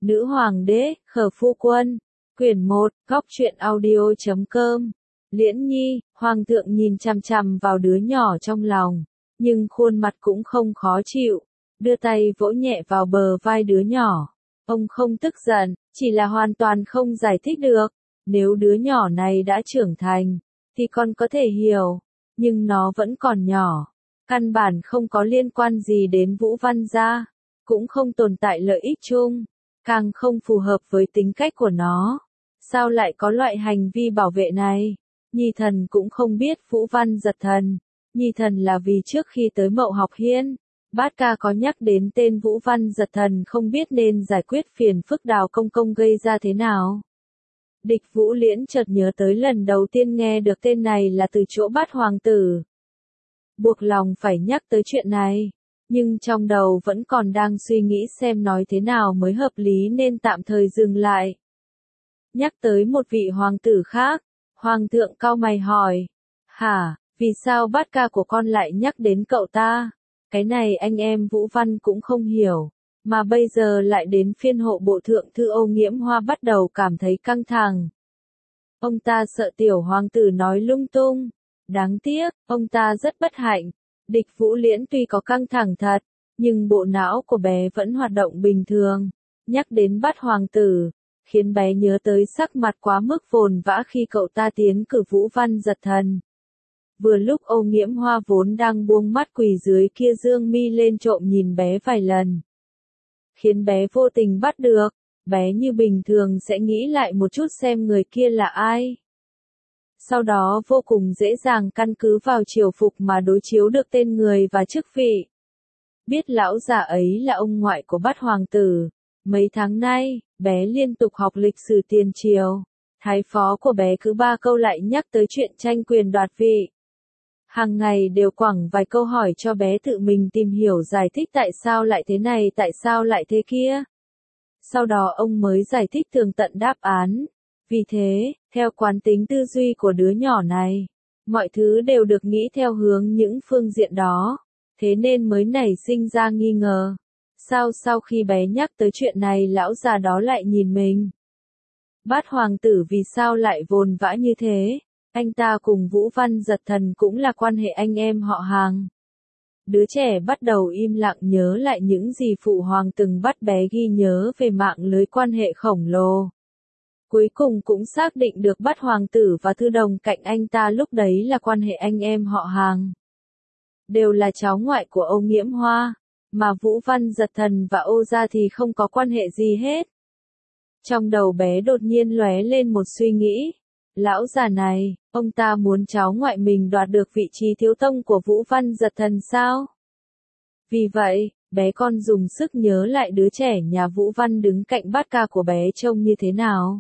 Nữ hoàng đế, khở phu quân. Quyển 1, góc truyện audio.com. Liễn Nhi, hoàng thượng nhìn chằm chằm vào đứa nhỏ trong lòng, nhưng khuôn mặt cũng không khó chịu, đưa tay vỗ nhẹ vào bờ vai đứa nhỏ. Ông không tức giận, chỉ là hoàn toàn không giải thích được. Nếu đứa nhỏ này đã trưởng thành, thì con có thể hiểu, nhưng nó vẫn còn nhỏ. Căn bản không có liên quan gì đến Vũ Văn gia, cũng không tồn tại lợi ích chung, càng không phù hợp với tính cách của nó. Sao lại có loại hành vi bảo vệ này? Nhi thần cũng không biết Vũ Văn giật thần. Nhi thần là vì trước khi tới Mậu Học Hiên, Bát Ca có nhắc đến tên Vũ Văn giật thần, không biết nên giải quyết phiền phức Đào công công gây ra thế nào. Địch Vũ Liễn chợt nhớ tới lần đầu tiên nghe được tên này là từ chỗ Bát hoàng tử. Buộc lòng phải nhắc tới chuyện này, nhưng trong đầu vẫn còn đang suy nghĩ xem nói thế nào mới hợp lý nên tạm thời dừng lại. Nhắc tới một vị hoàng tử khác, hoàng thượng cau mày hỏi, hả, vì sao Bát Ca của con lại nhắc đến cậu ta? Cái này anh em Vũ Văn cũng không hiểu, mà bây giờ lại đến phiên hộ bộ thượng thư Âu Nghiễm Hoa bắt đầu cảm thấy căng thẳng. Ông ta sợ tiểu hoàng tử nói lung tung. Đáng tiếc, ông ta rất bất hạnh. Địch Vũ Liễn tuy có căng thẳng thật, nhưng bộ não của bé vẫn hoạt động bình thường. Nhắc đến Bát hoàng tử, khiến bé nhớ tới sắc mặt quá mức vồn vã khi cậu ta tiến cử Vũ Văn giật thần. Vừa lúc Âu Nghiễm Hoa vốn đang buông mắt quỳ dưới kia dương mi lên trộm nhìn bé vài lần, khiến bé vô tình bắt được. Bé như bình thường sẽ nghĩ lại một chút xem người kia là ai. Sau đó vô cùng dễ dàng căn cứ vào triều phục mà đối chiếu được tên người và chức vị. Biết lão già ấy là ông ngoại của Bát hoàng tử. Mấy tháng nay, bé liên tục học lịch sử tiền triều. Thái phó của bé cứ 3 câu lại nhắc tới chuyện tranh quyền đoạt vị. Hàng ngày đều quẳng vài câu hỏi cho bé tự mình tìm hiểu giải thích tại sao lại thế này, tại sao lại thế kia. Sau đó ông mới giải thích tường tận đáp án. Vì thế, theo quán tính tư duy của đứa nhỏ này, mọi thứ đều được nghĩ theo hướng những phương diện đó, thế nên mới nảy sinh ra nghi ngờ. Sao sau khi bé nhắc tới chuyện này lão già đó lại nhìn mình? Bát hoàng tử vì sao lại vồn vã như thế? Anh ta cùng Vũ Văn giật thần cũng là quan hệ anh em họ hàng. Đứa trẻ bắt đầu im lặng nhớ lại những gì phụ hoàng từng bắt bé ghi nhớ về mạng lưới quan hệ khổng lồ. Cuối cùng cũng xác định được Bát hoàng tử và thư đồng cạnh anh ta lúc đấy là quan hệ anh em họ hàng. Đều là cháu ngoại của Âu Nghiễm Hoa, mà Vũ Văn giật thần và Âu gia thì không có quan hệ gì hết. Trong đầu bé đột nhiên lóe lên một suy nghĩ. Lão già này, ông ta muốn cháu ngoại mình đoạt được vị trí thiếu tông của Vũ Văn giật thần sao? Vì vậy, bé con dùng sức nhớ lại đứa trẻ nhà Vũ Văn đứng cạnh Bát Ca của bé trông như thế nào.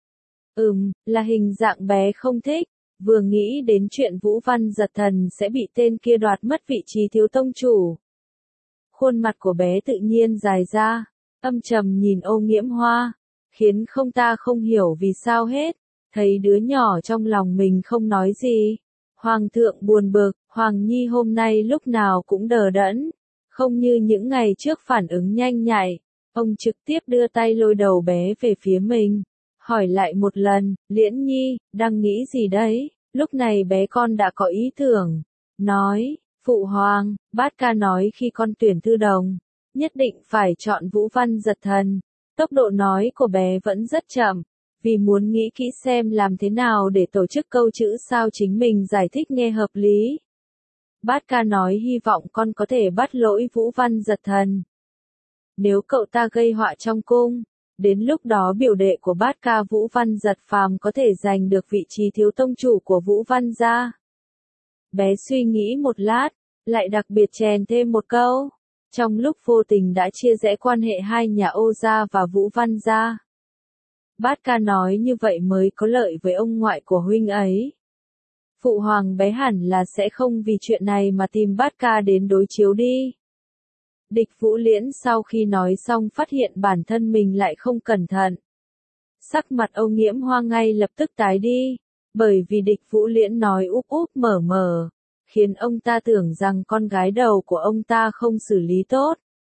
Là hình dạng bé không thích, vừa nghĩ đến chuyện Vũ Văn giật thần sẽ bị tên kia đoạt mất vị trí thiếu tông chủ. Khuôn mặt của bé tự nhiên dài ra, âm trầm nhìn Âu Nghiễm Hoa, khiến không ta không hiểu vì sao hết. Thấy đứa nhỏ trong lòng mình không nói gì. Hoàng thượng buồn bực, Hoàng Nhi hôm nay lúc nào cũng đờ đẫn, không như những ngày trước phản ứng nhanh nhạy. Ông trực tiếp đưa tay lôi đầu bé về phía mình, hỏi lại một lần, Liễn Nhi, đang nghĩ gì đấy? Lúc này bé con đã có ý tưởng, nói, Phụ Hoàng, Bát Ca nói khi con tuyển thư đồng, nhất định phải chọn Vũ Văn giật thần. Tốc độ nói của bé vẫn rất chậm, vì muốn nghĩ kỹ xem làm thế nào để tổ chức câu chữ sao chính mình giải thích nghe hợp lý. Bát Ca nói hy vọng con có thể bắt lỗi Vũ Văn giật thần. Nếu cậu ta gây họa trong cung, đến lúc đó biểu đệ của Bát Ca Vũ Văn giật phàm có thể giành được vị trí thiếu tông chủ của Vũ Văn gia. Bé suy nghĩ một lát, lại đặc biệt chèn thêm một câu. Trong lúc vô tình đã chia rẽ quan hệ hai nhà Âu gia và Vũ Văn gia. Bát Ca nói như vậy mới có lợi với ông ngoại của huynh ấy. Phụ hoàng bé hẳn là sẽ không vì chuyện này mà tìm Bát Ca đến đối chiếu đi. Địch Vũ Liễn sau khi nói xong phát hiện bản thân mình lại không cẩn thận. Sắc mặt Âu Nghiễm Hoa ngay lập tức tái đi, bởi vì Địch Vũ Liễn nói úp úp mở mở, khiến ông ta tưởng rằng con gái đầu của ông ta không xử lý tốt.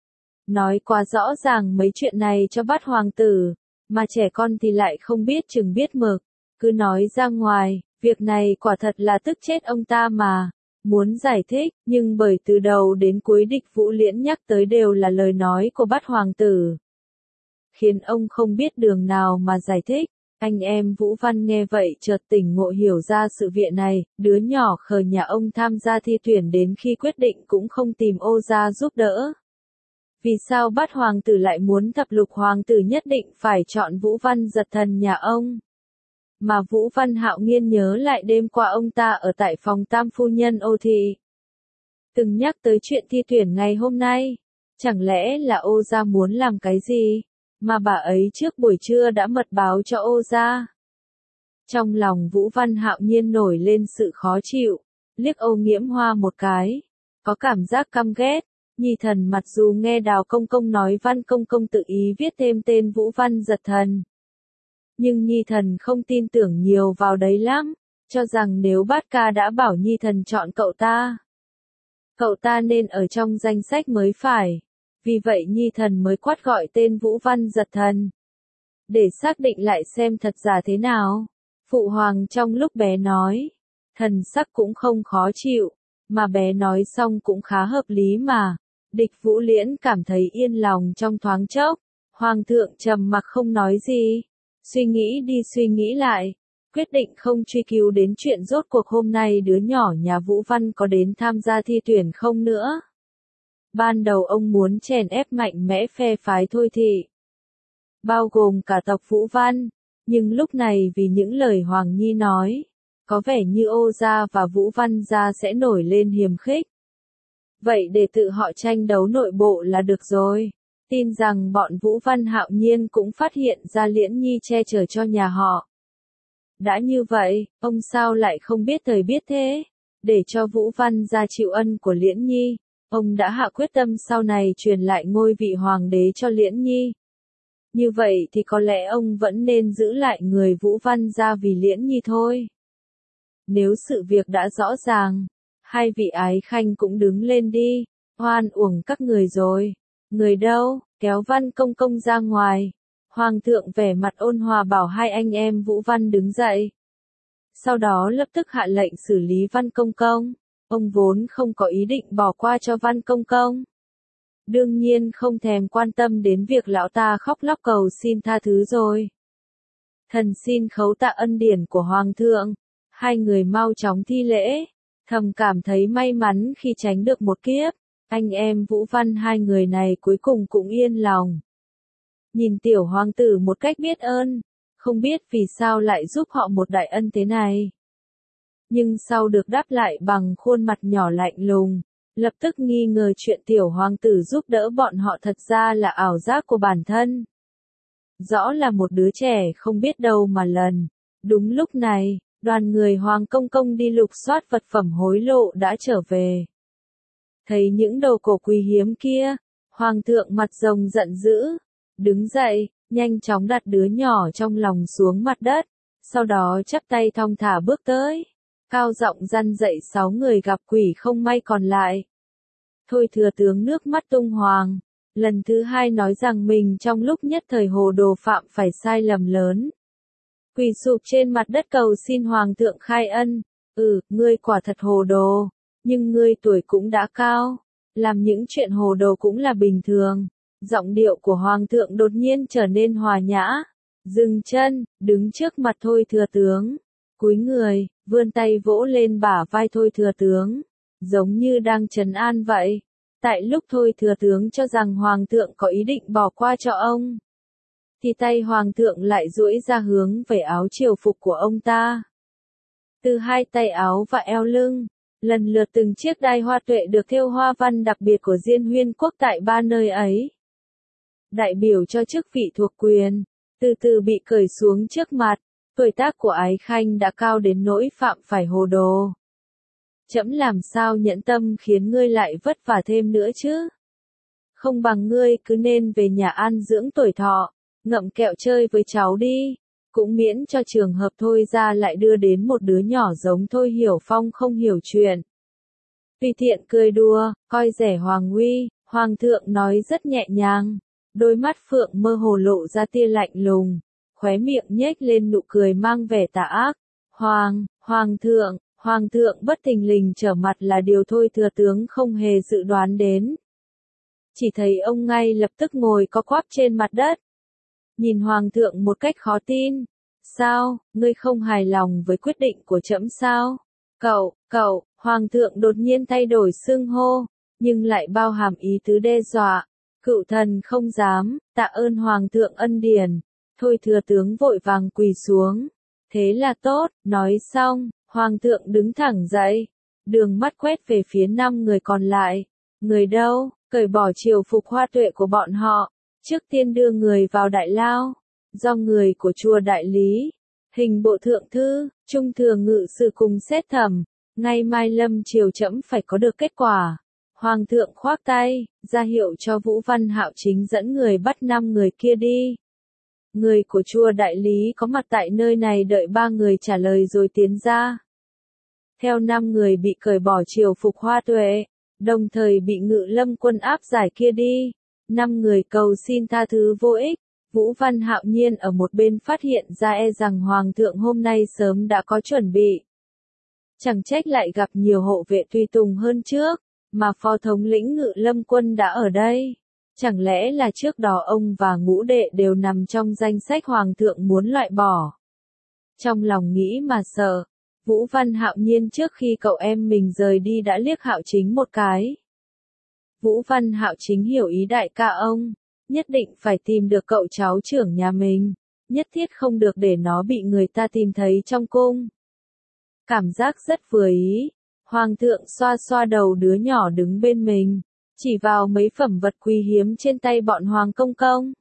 nói quá rõ ràng mấy chuyện này cho Bát hoàng tử, mà trẻ con thì lại không biết chừng biết mực, cứ nói ra ngoài, việc này quả thật là tức chết ông ta mà. Muốn giải thích, nhưng bởi từ đầu đến cuối Địch Vũ Liễn nhắc tới đều là lời nói của Bát hoàng tử, khiến ông không biết đường nào mà giải thích. Anh em Vũ Văn nghe vậy chợt tỉnh ngộ hiểu ra sự việc này, đứa nhỏ khờ nhà ông tham gia thi tuyển đến khi quyết định cũng không tìm Ô gia giúp đỡ. Vì sao Bát hoàng tử lại muốn thập lục hoàng tử nhất định phải chọn Vũ Văn Giật Thần nhà ông? Mà Vũ Văn Hạo Nghiên nhớ lại đêm qua ông ta ở tại phòng tam phu nhân Ô thị, từng nhắc tới chuyện thi tuyển ngày hôm nay. Chẳng lẽ là Ô gia muốn làm cái gì, mà bà ấy trước buổi trưa đã mật báo cho Ô gia? Trong lòng Vũ Văn Hạo Nhiên nổi lên sự khó chịu, liếc Ô Nghiễm Hoa một cái, có cảm giác căm ghét. Nhi thần mặc dù nghe Đào công công nói Văn công công tự ý viết thêm tên Vũ Văn Giật Thần, nhưng Nhi thần không tin tưởng nhiều vào đấy lắm, cho rằng nếu Bát ca đã bảo Nhi thần chọn cậu ta nên ở trong danh sách mới phải. Vì vậy Nhi thần mới quát gọi tên Vũ Văn Giật Thần, để xác định lại xem thật giả thế nào. Phụ hoàng trong lúc bé nói, thần sắc cũng không khó chịu, mà bé nói xong cũng khá hợp lý mà. Địch Vũ Liễn cảm thấy yên lòng trong thoáng chốc. Hoàng thượng trầm mặc không nói gì, suy nghĩ đi suy nghĩ lại, quyết định không truy cứu đến chuyện rốt cuộc hôm nay đứa nhỏ nhà Vũ Văn có đến tham gia thi tuyển không nữa. Ban đầu ông muốn chèn ép mạnh mẽ phe phái Thôi thị, bao gồm cả tộc Vũ Văn, nhưng lúc này vì những lời Hoàng Nhi nói, có vẻ như Ô gia và Vũ Văn gia sẽ nổi lên hiềm khích. Vậy để tự họ tranh đấu nội bộ là được rồi. Tin rằng bọn Vũ Văn Hạo Nhiên cũng phát hiện ra Liễn Nhi che chở cho nhà họ. Đã như vậy, ông sao lại không biết thời biết thế? Để cho Vũ Văn gia chịu ân của Liễn Nhi, ông đã hạ quyết tâm sau này truyền lại ngôi vị hoàng đế cho Liễn Nhi. Như vậy thì có lẽ ông vẫn nên giữ lại người Vũ Văn gia vì Liễn Nhi thôi. Nếu sự việc đã rõ ràng, hai vị ái khanh cũng đứng lên đi, oan uổng các người rồi. Người đâu, kéo Văn công công ra ngoài. Hoàng thượng vẻ mặt ôn hòa bảo hai anh em Vũ Văn đứng dậy. Sau đó lập tức hạ lệnh xử lý Văn công công. Ông vốn không có ý định bỏ qua cho Văn công công. Đương nhiên không thèm quan tâm đến việc lão ta khóc lóc cầu xin tha thứ rồi. Thần xin khấu tạ ân điển của Hoàng thượng. Hai người mau chóng thi lễ, thầm cảm thấy may mắn khi tránh được một kiếp. Anh em Vũ Văn hai người này cuối cùng cũng yên lòng. Nhìn tiểu hoàng tử một cách biết ơn, không biết vì sao lại giúp họ một đại ân thế này. Nhưng sau được đáp lại bằng khuôn mặt nhỏ lạnh lùng, lập tức nghi ngờ chuyện tiểu hoàng tử giúp đỡ bọn họ thật ra là ảo giác của bản thân. Rõ là một đứa trẻ không biết đâu mà lần. Đúng lúc này, đoàn người Hoàng công công đi lục soát vật phẩm hối lộ đã trở về. Thấy những đồ cổ quý hiếm kia, Hoàng thượng mặt rồng giận dữ, đứng dậy, nhanh chóng đặt đứa nhỏ trong lòng xuống mặt đất, sau đó chắp tay thong thả bước tới, cao giọng răn dạy 6 người gặp quỷ không may còn lại. Thôi thừa tướng nước mắt tung hoàng, lần thứ hai nói rằng mình trong lúc nhất thời hồ đồ phạm phải sai lầm lớn. Quỳ sụp trên mặt đất cầu xin Hoàng thượng khai ân. Ngươi quả thật hồ đồ, nhưng ngươi tuổi cũng đã cao, làm những chuyện hồ đồ cũng là bình thường. Giọng điệu của Hoàng thượng đột nhiên trở nên hòa nhã, dừng chân, đứng trước mặt Thôi thừa tướng, cúi người, vươn tay vỗ lên bả vai Thôi thừa tướng, giống như đang trấn an vậy. Tại lúc Thôi thừa tướng cho rằng Hoàng thượng có ý định bỏ qua cho ông, thì tay Hoàng thượng lại duỗi ra hướng về áo triều phục của ông ta. Từ hai tay áo và eo lưng, lần lượt từng chiếc đai hoa tuệ được thêu hoa văn đặc biệt của Diên Huyên quốc tại ba nơi ấy, đại biểu cho chức vị thuộc quyền, từ từ bị cởi xuống trước mặt. Tuổi tác của ái khanh đã cao đến nỗi phạm phải hồ đồ. Trẫm làm sao nhẫn tâm khiến ngươi lại vất vả thêm nữa chứ? Không bằng ngươi cứ nên về nhà an dưỡng tuổi thọ, ngậm kẹo chơi với cháu đi, cũng miễn cho trường hợp Thôi ra lại đưa đến một đứa nhỏ giống Thôi Hiểu Phong không hiểu chuyện. Tùy tiện cười đùa, coi rẻ Hoàng uy, Hoàng thượng nói rất nhẹ nhàng, đôi mắt phượng mơ hồ lộ ra tia lạnh lùng, khóe miệng nhếch lên nụ cười mang vẻ tà ác. Hoàng thượng bất thình lình trở mặt là điều Thôi Thừa Tướng không hề dự đoán đến. Chỉ thấy ông ngay lập tức ngồi co quắp trên mặt đất. Nhìn Hoàng thượng một cách khó tin. Sao, ngươi không hài lòng với quyết định của trẫm sao? Cậu, Hoàng thượng đột nhiên thay đổi xưng hô, nhưng lại bao hàm ý tứ đe dọa. Cựu thần không dám, tạ ơn Hoàng thượng ân điển. Thôi Thừa Tướng vội vàng quỳ xuống. Thế là tốt, nói xong, Hoàng thượng đứng thẳng dậy. Đường mắt quét về phía 5 người còn lại. Người đâu, cởi bỏ triều phục hoa tuệ của bọn họ. Trước tiên đưa người vào đại lao. Do người của chùa Đại Lý, hình bộ thượng thư, trung thừa ngự sử cùng xét thẩm. Ngày mai lâm triều trẫm phải có được kết quả. Hoàng thượng khoác tay, ra hiệu cho Vũ Văn Hạo Chính dẫn người bắt 5 người kia đi. Người của chùa Đại Lý có mặt tại nơi này đợi 3 người trả lời rồi tiến ra. Theo 5 người bị cởi bỏ triều phục hoa tuệ, đồng thời bị Ngự Lâm quân áp giải kia đi. 5 người cầu xin tha thứ vô ích. Vũ Văn Hạo Nhiên ở một bên phát hiện ra rằng Hoàng thượng hôm nay sớm đã có chuẩn bị. Chẳng trách lại gặp nhiều hộ vệ tùy tùng hơn trước, mà phó thống lĩnh Ngự Lâm quân đã ở đây. Chẳng lẽ là trước đó ông và ngũ đệ đều nằm trong danh sách Hoàng thượng muốn loại bỏ. Trong lòng nghĩ mà sợ, Vũ Văn Hạo Nhiên trước khi cậu em mình rời đi đã liếc Hạo Chính một cái. Vũ Văn Hạo Chính hiểu ý đại ca ông, nhất định phải tìm được cậu cháu trưởng nhà mình, nhất thiết không được để nó bị người ta tìm thấy trong cung. Cảm giác rất vừa ý, Hoàng thượng xoa xoa đầu đứa nhỏ đứng bên mình, chỉ vào mấy phẩm vật quý hiếm trên tay bọn Hoàng công công.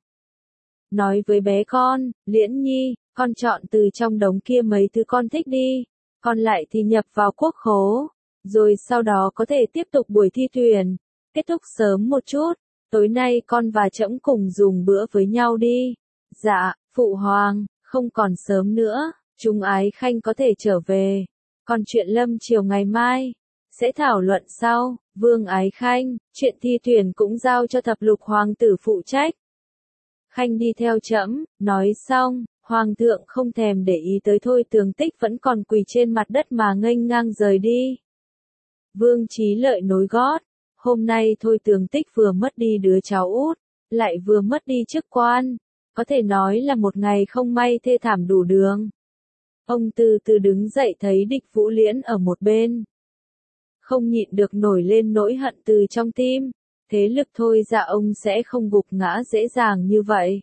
Nói với bé con, Liễn Nhi, con chọn từ trong đống kia mấy thứ con thích đi, còn lại thì nhập vào quốc khố, rồi sau đó có thể tiếp tục buổi thi tuyển, kết thúc sớm một chút, tối nay con và trẫm cùng dùng bữa với nhau đi. Dạ, phụ hoàng, không còn sớm nữa, chúng ái khanh có thể trở về, còn chuyện lâm triều ngày mai sẽ thảo luận sau. Vương ái khanh, chuyện thi tuyển cũng giao cho thập lục hoàng tử phụ trách. Khanh đi theo trẫm. Nói xong, Hoàng thượng không thèm để ý tới Thôi Tường Tích vẫn còn quỳ trên mặt đất mà nghênh ngang rời đi. Vương Chí Lợi nối gót. Hôm nay Thôi Tường Tích vừa mất đi đứa cháu út, lại vừa mất đi chức quan. Có thể nói là một ngày không may thê thảm đủ đường. Ông từ từ đứng dậy thấy Địch Vũ Liễn ở một bên. Không nhịn được nổi lên nỗi hận từ trong tim. Thế lực Thôi ra ông sẽ không gục ngã dễ dàng như vậy.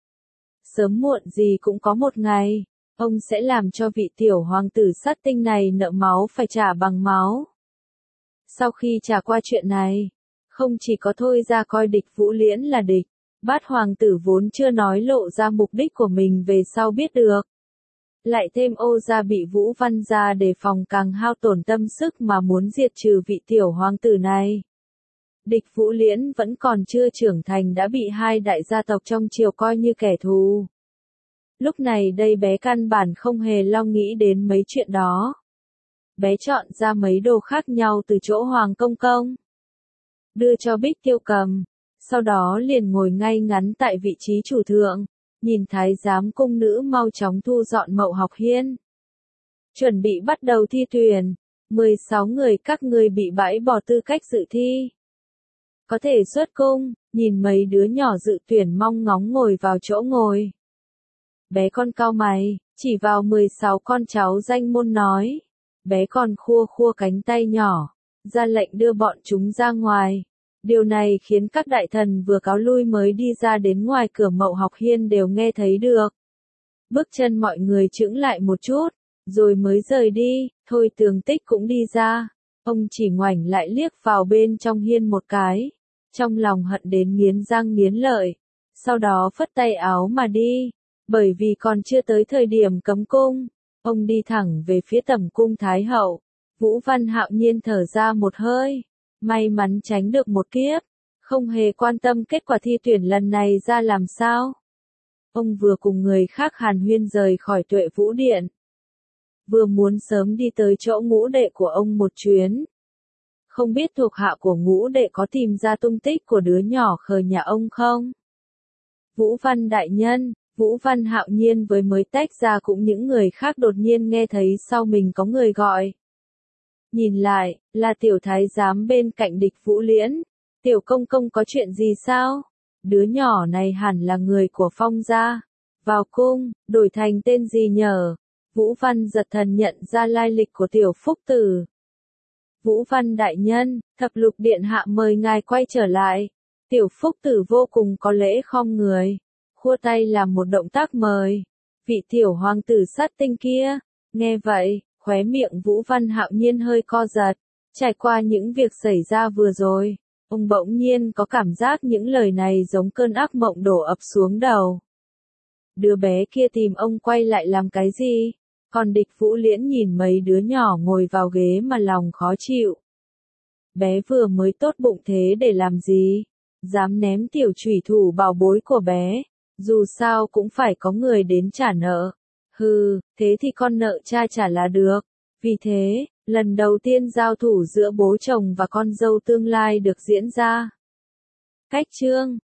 Sớm muộn gì cũng có một ngày, ông sẽ làm cho vị tiểu hoàng tử sát tinh này nợ máu phải trả bằng máu. Sau khi trải qua chuyện này, không chỉ có Thôi ra coi Địch Vũ Liễn là địch, Bát hoàng tử vốn chưa nói lộ ra mục đích của mình về sau biết được. Lại thêm Ô gia bị Vũ Văn gia đề phòng càng hao tổn tâm sức mà muốn diệt trừ vị tiểu hoàng tử này. Địch Vũ Liễn vẫn còn chưa trưởng thành đã bị 2 đại gia tộc trong triều coi như kẻ thù. Lúc này đây bé căn bản không hề lo nghĩ đến mấy chuyện đó. Bé chọn ra mấy đồ khác nhau từ chỗ Hoàng công công, đưa cho Bích Tiêu cầm, sau đó liền ngồi ngay ngắn tại vị trí chủ thượng, nhìn thái giám cung nữ mau chóng thu dọn mậu học hiên. Chuẩn bị bắt đầu thi tuyển, 16 người các ngươi bị bãi bỏ tư cách dự thi. Có thể xuất cung, nhìn mấy đứa nhỏ dự tuyển mong ngóng ngồi vào chỗ ngồi. Bé con cau mày, chỉ vào 16 con cháu danh môn nói. Bé còn khua khua cánh tay nhỏ, ra lệnh đưa bọn chúng ra ngoài. Điều này khiến các đại thần vừa cáo lui mới đi ra đến ngoài cửa mậu học hiên đều nghe thấy được. Bước chân mọi người chững lại một chút, rồi mới rời đi. Thôi Tường Tích cũng đi ra. Ông chỉ ngoảnh lại liếc vào bên trong hiên một cái, trong lòng hận đến nghiến răng nghiến lợi, sau đó phất tay áo mà đi, bởi vì còn chưa tới thời điểm cấm cung, ông đi thẳng về phía tẩm cung Thái hậu. Vũ Văn Hạo Nhiên thở ra một hơi, may mắn tránh được một kiếp, không hề quan tâm kết quả thi tuyển lần này ra làm sao. Ông vừa cùng người khác hàn huyên rời khỏi Tuệ Vũ Điện, vừa muốn sớm đi tới chỗ ngũ đệ của ông một chuyến. Không biết thuộc hạ của Ngũ đệ có tìm ra tung tích của đứa nhỏ khờ nhà ông không? Vũ Văn đại nhân, Vũ Văn Hạo Nhiên với mới tách ra cũng những người khác đột nhiên nghe thấy sau mình có người gọi. Nhìn lại, là tiểu thái giám bên cạnh Địch Vũ Liễn. Tiểu công công có chuyện gì sao? Đứa nhỏ này hẳn là người của Phong gia. Vào cung, đổi thành tên gì nhở? Vũ Văn giật thần nhận ra lai lịch của tiểu phúc tử. Vũ Văn đại nhân, Thập Lục điện hạ mời ngài quay trở lại. Tiểu phúc tử vô cùng có lễ khom người. Khua tay làm một động tác mời. Vị tiểu hoàng tử sát tinh kia. Nghe vậy, khóe miệng Vũ Văn Hạo Nhiên hơi co giật. Trải qua những việc xảy ra vừa rồi, ông bỗng nhiên có cảm giác những lời này giống cơn ác mộng đổ ập xuống đầu. Đứa bé kia tìm ông quay lại làm cái gì? Còn Địch Vũ Liễn nhìn mấy đứa nhỏ ngồi vào ghế mà lòng khó chịu. Bé vừa mới tốt bụng thế để làm gì? Dám ném tiểu chủy thủ bảo bối của bé. Dù sao cũng phải có người đến trả nợ. Hừ, thế thì con nợ cha trả là được. Vì thế, lần đầu tiên giao thủ giữa bố chồng và con dâu tương lai được diễn ra. Cách chương